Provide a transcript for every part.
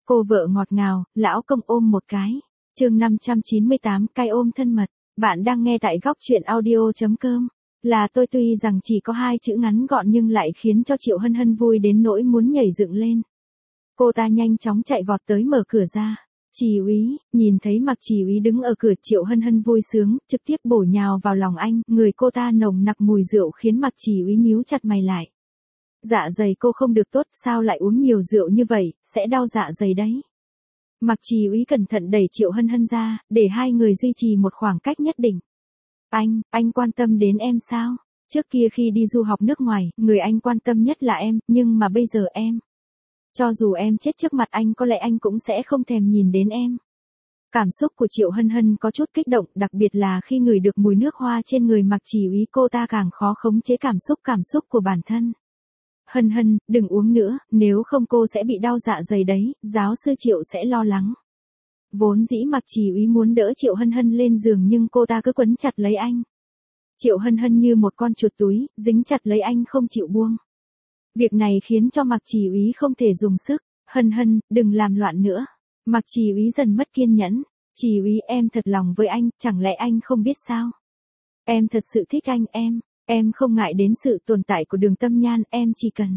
Cô vợ ngọt ngào, lão công ôm một cái. Chương 598, cái ôm thân mật. Bạn đang nghe tại góc truyện audio.com. Là tôi, tuy rằng chỉ có 2 chữ ngắn gọn nhưng lại khiến cho Triệu Hân Hân vui đến nỗi muốn nhảy dựng lên. Cô ta nhanh chóng chạy vọt tới mở cửa ra. Chỉ úy, nhìn thấy Mạc Chỉ úy đứng ở cửa, Triệu Hân Hân vui sướng, trực tiếp bổ nhào vào lòng anh. Người cô ta nồng nặc mùi rượu khiến Mạc Chỉ úy nhíu chặt mày lại. Dạ dày cô không được tốt, sao lại uống nhiều rượu như vậy, sẽ đau dạ dày đấy. Mạc Chỉ úy cẩn thận đẩy Triệu Hân Hân ra, để hai người duy trì một khoảng cách nhất định. Anh quan tâm đến em sao? Trước kia khi đi du học nước ngoài, người anh quan tâm nhất là em, nhưng mà bây giờ em. Cho dù em chết trước mặt anh có lẽ anh cũng sẽ không thèm nhìn đến em. Cảm xúc của Triệu Hân Hân có chút kích động, đặc biệt là khi ngửi được mùi nước hoa trên người Mạc Chỉ úy, cô ta càng khó khống chế cảm xúc của bản thân. Hân Hân, đừng uống nữa, nếu không cô sẽ bị đau dạ dày đấy, giáo sư Triệu sẽ lo lắng. Vốn dĩ Mạc Chỉ úy muốn đỡ Triệu Hân Hân lên giường nhưng cô ta cứ quấn chặt lấy anh. Triệu Hân Hân như một con chuột túi, dính chặt lấy anh không chịu buông. Việc này khiến cho Mạc Chỉ úy không thể dùng sức. Hân Hân, đừng làm loạn nữa. Mạc Chỉ úy dần mất kiên nhẫn. Chỉ úy, em thật lòng với anh, chẳng lẽ anh không biết sao? Em thật sự thích anh, em không ngại đến sự tồn tại của Đường Tâm Nhan, em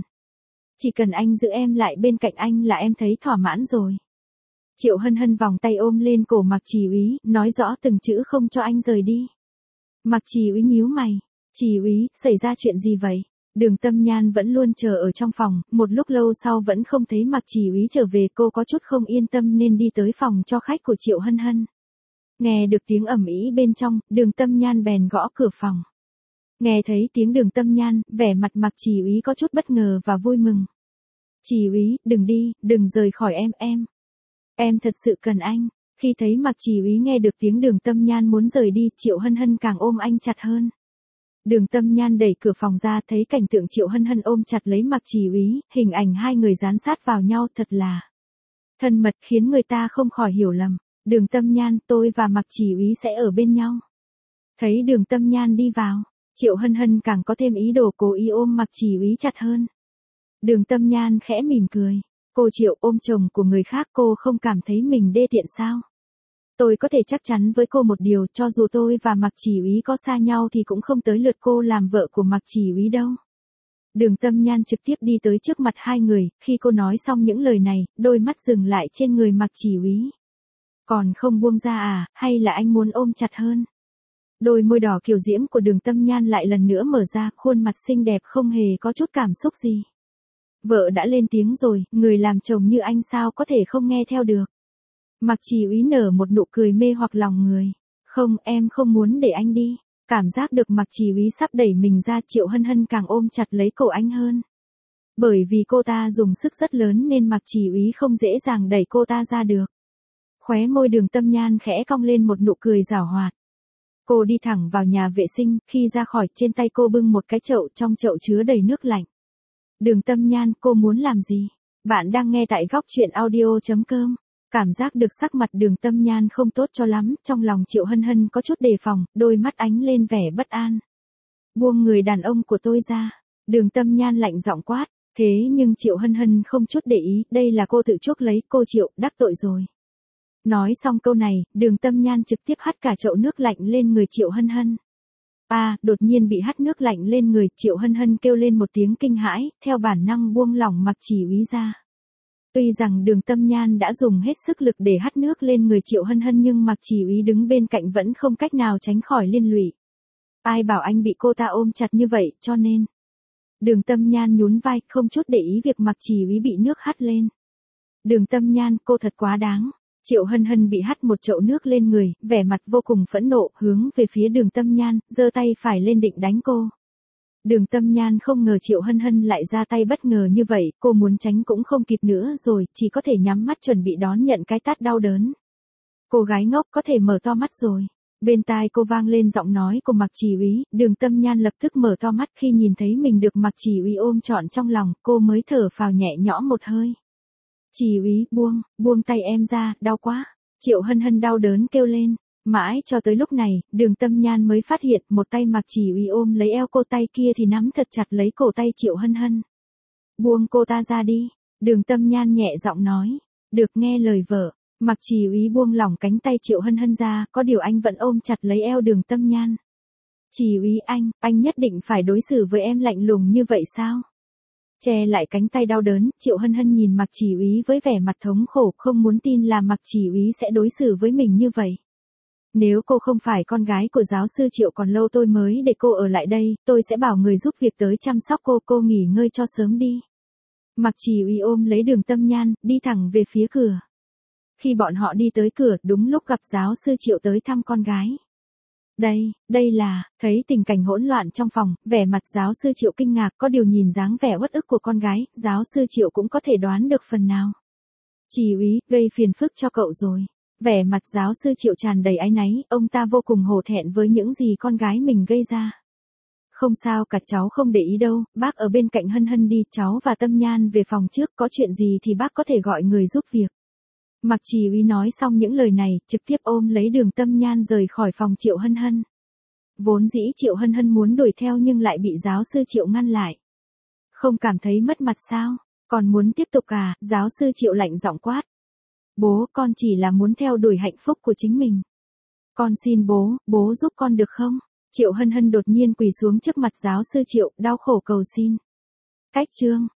chỉ cần anh giữ em lại bên cạnh anh là em thấy thỏa mãn rồi. Triệu Hân Hân vòng tay ôm lên cổ Mạc Chỉ úy, nói rõ từng chữ không cho anh rời đi. Mạc Chỉ úy nhíu mày. Chỉ úy, xảy ra chuyện gì vậy? Đường Tâm Nhan vẫn luôn chờ ở trong phòng, một lúc lâu sau vẫn không thấy Mạc Chỉ úy trở về, cô có chút không yên tâm nên đi tới phòng cho khách của Triệu Hân Hân. Nghe được tiếng ầm ĩ bên trong, Đường Tâm Nhan bèn gõ cửa phòng. Nghe thấy tiếng Đường Tâm Nhan, vẻ mặt Mạc Chỉ úy có chút bất ngờ và vui mừng. Chỉ úy, đừng đi, đừng rời khỏi em. Em thật sự cần anh. Khi thấy Mạc Chỉ úy nghe được tiếng Đường Tâm Nhan muốn rời đi, Triệu Hân Hân càng ôm anh chặt hơn. Đường Tâm Nhan đẩy cửa phòng ra, thấy cảnh tượng Triệu Hân Hân ôm chặt lấy Mạc Chỉ úy, hình ảnh hai người dán sát vào nhau thật là thân mật, khiến người ta không khỏi hiểu lầm. Đường Tâm Nhan, tôi và Mạc Chỉ úy sẽ ở bên nhau. Thấy Đường Tâm Nhan đi vào, Triệu Hân Hân càng có thêm ý đồ cố ý ôm Mạc Chỉ úy chặt hơn. Đường Tâm Nhan khẽ mỉm cười. Cô Triệu, ôm chồng của người khác cô không cảm thấy mình đê tiện sao? Tôi có thể chắc chắn với cô một điều, cho dù tôi và Mạc Chỉ úy có xa nhau thì cũng không tới lượt cô làm vợ của Mạc Chỉ úy đâu. Đường Tâm Nhan trực tiếp đi tới trước mặt hai người, khi cô nói xong những lời này, đôi mắt dừng lại trên người Mạc Chỉ úy. Còn không buông ra à, hay là anh muốn ôm chặt hơn? Đôi môi đỏ kiều diễm của Đường Tâm Nhan lại lần nữa mở ra, khuôn mặt xinh đẹp không hề có chút cảm xúc gì. Vợ đã lên tiếng rồi, người làm chồng như anh sao có thể không nghe theo được. Mạc Chỉ úy nở một nụ cười mê hoặc lòng người. Không, em không muốn để anh đi. Cảm giác được Mạc Chỉ úy sắp đẩy mình ra, Triệu Hân Hân càng ôm chặt lấy cổ anh hơn. Bởi vì cô ta dùng sức rất lớn nên Mạc Chỉ úy không dễ dàng đẩy cô ta ra được. Khóe môi Đường Tâm Nhan khẽ cong lên một nụ cười giảo hoạt. Cô đi thẳng vào nhà vệ sinh, khi ra khỏi trên tay cô bưng một cái chậu, trong chậu chứa đầy nước lạnh. Đường Tâm Nhan, cô muốn làm gì? Bạn đang nghe tại góc truyện audio.com. Cảm giác được sắc mặt Đường Tâm Nhan không tốt cho lắm, trong lòng Triệu Hân Hân có chút đề phòng, đôi mắt ánh lên vẻ bất an. Buông người đàn ông của tôi ra. Đường Tâm Nhan lạnh giọng quát, thế nhưng Triệu Hân Hân không chút để ý, đây là cô tự chuốc lấy, cô Triệu, đắc tội rồi. Nói xong câu này, Đường Tâm Nhan trực tiếp hắt cả chậu nước lạnh lên người Triệu Hân Hân. Đột nhiên bị hắt nước lạnh lên người, Triệu Hân Hân kêu lên một tiếng kinh hãi, theo bản năng buông lỏng Mạc Chỉ úy ra. Tuy rằng Đường Tâm Nhan đã dùng hết sức lực để hắt nước lên người Triệu Hân Hân nhưng Mạc Chỉ úy đứng bên cạnh vẫn không cách nào tránh khỏi liên lụy. Ai bảo anh bị cô ta ôm chặt như vậy, cho nên. Đường Tâm Nhan nhún vai, không chút để ý việc Mạc Chỉ úy bị nước hắt lên. Đường Tâm Nhan, cô thật quá đáng. Triệu Hân Hân bị hắt một chậu nước lên người, vẻ mặt vô cùng phẫn nộ, hướng về phía Đường Tâm Nhan, giơ tay phải lên định đánh cô. Đường Tâm Nhan không ngờ Triệu Hân Hân lại ra tay bất ngờ như vậy, cô muốn tránh cũng không kịp nữa rồi, chỉ có thể nhắm mắt chuẩn bị đón nhận cái tát đau đớn. Cô gái ngốc có thể mở to mắt rồi. Bên tai cô vang lên giọng nói của Mạc Chỉ úy, Đường Tâm Nhan lập tức mở to mắt, khi nhìn thấy mình được Mạc Chỉ úy ôm trọn trong lòng, cô mới thở phào nhẹ nhõm một hơi. Chỉ úy, buông tay em ra, đau quá. Triệu Hân Hân đau đớn kêu lên. Mãi cho tới lúc này, Đường Tâm Nhan mới phát hiện một tay Mạc Chỉ úy ôm lấy eo cô, tay kia thì nắm thật chặt lấy cổ tay Triệu Hân Hân. Buông cô ta ra đi. Đường Tâm Nhan nhẹ giọng nói. Được nghe lời vợ, Mạc Trì Úy buông lỏng cánh tay Triệu Hân Hân ra, có điều anh vẫn ôm chặt lấy eo Đường Tâm Nhan. Trì Úy anh nhất định phải đối xử với em lạnh lùng như vậy sao? Che lại cánh tay đau đớn, Triệu Hân Hân nhìn Mạc Trì Úy với vẻ mặt thống khổ, không muốn tin là Mạc Trì Úy sẽ đối xử với mình như vậy. Nếu cô không phải con gái của giáo sư Triệu còn lâu tôi mới để cô ở lại đây, tôi sẽ bảo người giúp việc tới chăm sóc cô nghỉ ngơi cho sớm đi. Mạc Trì Úy ôm lấy Đường Tâm Nhan, đi thẳng về phía cửa. Khi bọn họ đi tới cửa, đúng lúc gặp giáo sư Triệu tới thăm con gái. Đây là, thấy tình cảnh hỗn loạn trong phòng, vẻ mặt giáo sư Triệu kinh ngạc, có điều nhìn dáng vẻ uất ức của con gái, giáo sư Triệu cũng có thể đoán được phần nào. Trì Úy, gây phiền phức cho cậu rồi. Vẻ mặt giáo sư Triệu tràn đầy áy náy, ông ta vô cùng hổ thẹn với những gì con gái mình gây ra. Không sao cả, cháu không để ý đâu, bác ở bên cạnh Hân Hân đi, cháu và Tâm Nhan về phòng trước, có chuyện gì thì bác có thể gọi người giúp việc. Mạc Trì Úy nói xong những lời này, trực tiếp ôm lấy Đường Tâm Nhan rời khỏi phòng Triệu Hân Hân. Vốn dĩ Triệu Hân Hân muốn đuổi theo nhưng lại bị giáo sư Triệu ngăn lại. Không cảm thấy mất mặt sao, còn muốn tiếp tục à, giáo sư Triệu lạnh giọng quát. Bố, con chỉ là muốn theo đuổi hạnh phúc của chính mình. Con xin bố giúp con được không? Triệu Hân Hân đột nhiên quỳ xuống trước mặt giáo sư Triệu, đau khổ cầu xin. Cách chương